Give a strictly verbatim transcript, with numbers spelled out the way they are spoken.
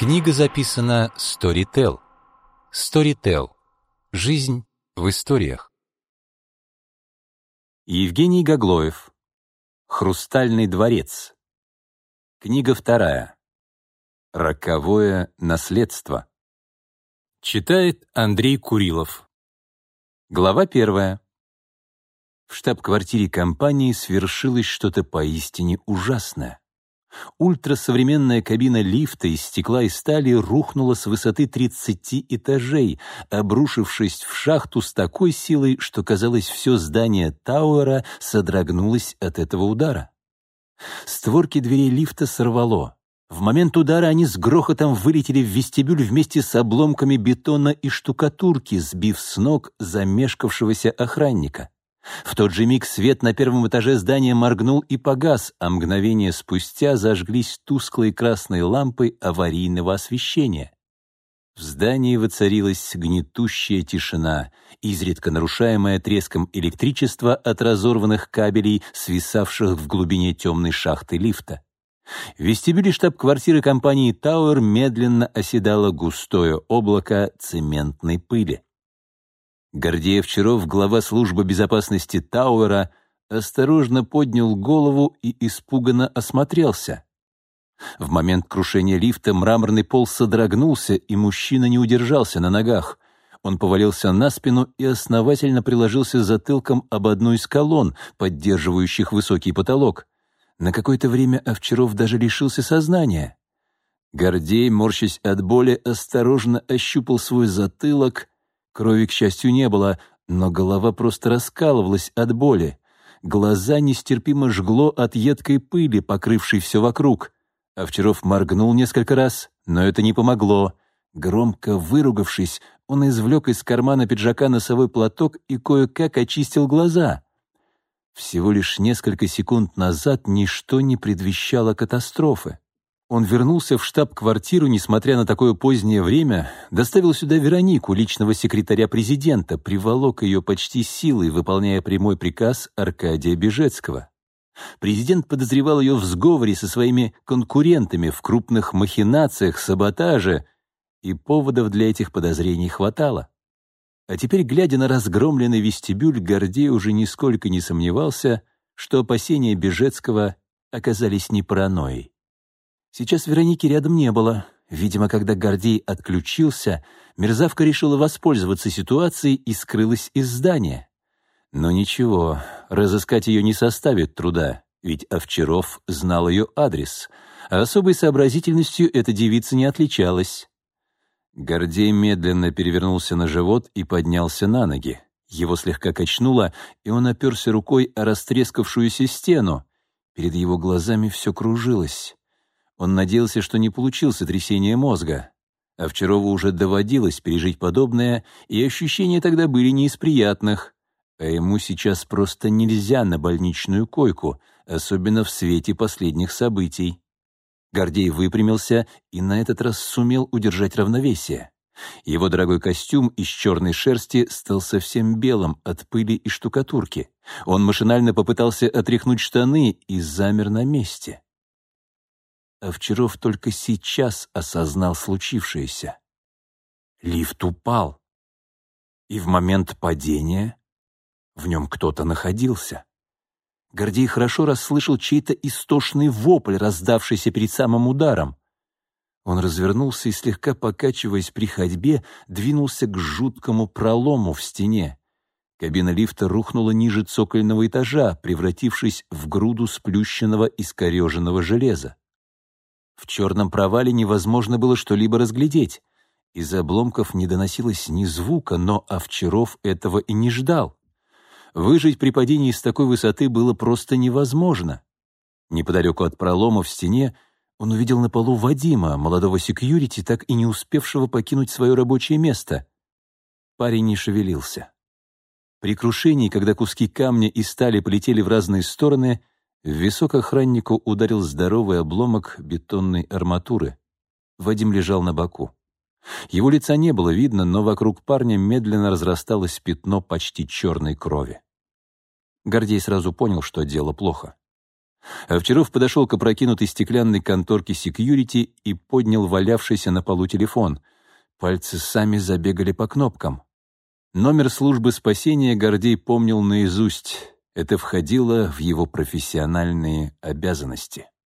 Книга записана Storytel. Storytel. Жизнь в историях. Евгений Гаглоев. «Хрустальный дворец». Книга вторая. «Роковое наследство». Читает Андрей Курилов. Глава первая. В штаб-квартире компании свершилось что-то поистине ужасное. Ультрасовременная кабина лифта из стекла и стали рухнула с высоты тридцати этажей, обрушившись в шахту с такой силой, что, казалось, все здание Тауэра содрогнулось от этого удара. Створки дверей лифта сорвало. В момент удара они с грохотом вылетели в вестибюль вместе с обломками бетона и штукатурки, сбив с ног замешкавшегося охранника. В тот же миг свет на первом этаже здания моргнул и погас, а мгновение спустя зажглись тусклые красные лампы аварийного освещения. В здании воцарилась гнетущая тишина, изредка нарушаемая треском электричества от разорванных кабелей, свисавших в глубине темной шахты лифта. В вестибюле штаб-квартиры компании «Тауэр» медленно оседало густое облако цементной пыли. Гордей Овчаров, глава службы безопасности Тауэра, осторожно поднял голову и испуганно осмотрелся. В момент крушения лифта мраморный пол содрогнулся, и мужчина не удержался на ногах. Он повалился на спину и основательно приложился затылком об одну из колонн, поддерживающих высокий потолок. На какое-то время Овчаров даже лишился сознания. Гордей, морщась от боли, осторожно ощупал свой затылок. Крови, к счастью, не было, но голова просто раскалывалась от боли. Глаза нестерпимо жгло от едкой пыли, покрывшей все вокруг. Овчаров моргнул несколько раз, но это не помогло. Громко выругавшись, он извлек из кармана пиджака носовой платок и кое-как очистил глаза. Всего лишь несколько секунд назад ничто не предвещало катастрофы. Он вернулся в штаб-квартиру, несмотря на такое позднее время, доставил сюда Веронику, личного секретаря президента, приволок ее почти силой, выполняя прямой приказ Аркадия Бежецкого. Президент подозревал ее в сговоре со своими конкурентами, в крупных махинациях, саботаже, и поводов для этих подозрений хватало. А теперь, глядя на разгромленный вестибюль, Гордей уже нисколько не сомневался, что опасения Бежецкого оказались не паранойей. Сейчас Вероники рядом не было. Видимо, когда Гордей отключился, мерзавка решила воспользоваться ситуацией и скрылась из здания. Но ничего, разыскать ее не составит труда, ведь Овчаров знал ее адрес, а особой сообразительностью эта девица не отличалась. Гордей медленно перевернулся на живот и поднялся на ноги. Его слегка качнуло, и он оперся рукой о растрескавшуюся стену. Перед его глазами все кружилось. Он надеялся, что не получил сотрясение мозга. Овчарову уже доводилось пережить подобное, и ощущения тогда были не из приятных. А ему сейчас просто нельзя на больничную койку, особенно в свете последних событий. Гордей выпрямился и на этот раз сумел удержать равновесие. Его дорогой костюм из черной шерсти стал совсем белым от пыли и штукатурки. Он машинально попытался отряхнуть штаны и замер на месте. Овчаров только сейчас осознал случившееся. Лифт упал, и в момент падения в нем кто-то находился. Гордей хорошо расслышал чей-то истошный вопль, раздавшийся перед самым ударом. Он развернулся и, слегка покачиваясь при ходьбе, двинулся к жуткому пролому в стене. Кабина лифта рухнула ниже цокольного этажа, превратившись в груду сплющенного искореженного железа. В черном провале невозможно было что-либо разглядеть. Из обломков не доносилось ни звука, но Овчаров этого и не ждал. Выжить при падении с такой высоты было просто невозможно. Неподалеку от пролома в стене он увидел на полу Вадима, молодого секьюрити, так и не успевшего покинуть свое рабочее место. Парень не шевелился. При крушении, когда куски камня и стали полетели в разные стороны, в висок охраннику ударил здоровый обломок бетонной арматуры. Вадим лежал на боку. Его лица не было видно, но вокруг парня медленно разрасталось пятно почти черной крови. Гордей сразу понял, что дело плохо. Овчаров подошел к опрокинутой стеклянной конторке секьюрити и поднял валявшийся на полу телефон. Пальцы сами забегали по кнопкам. Номер службы спасения Гордей помнил наизусть. Это входило в его профессиональные обязанности.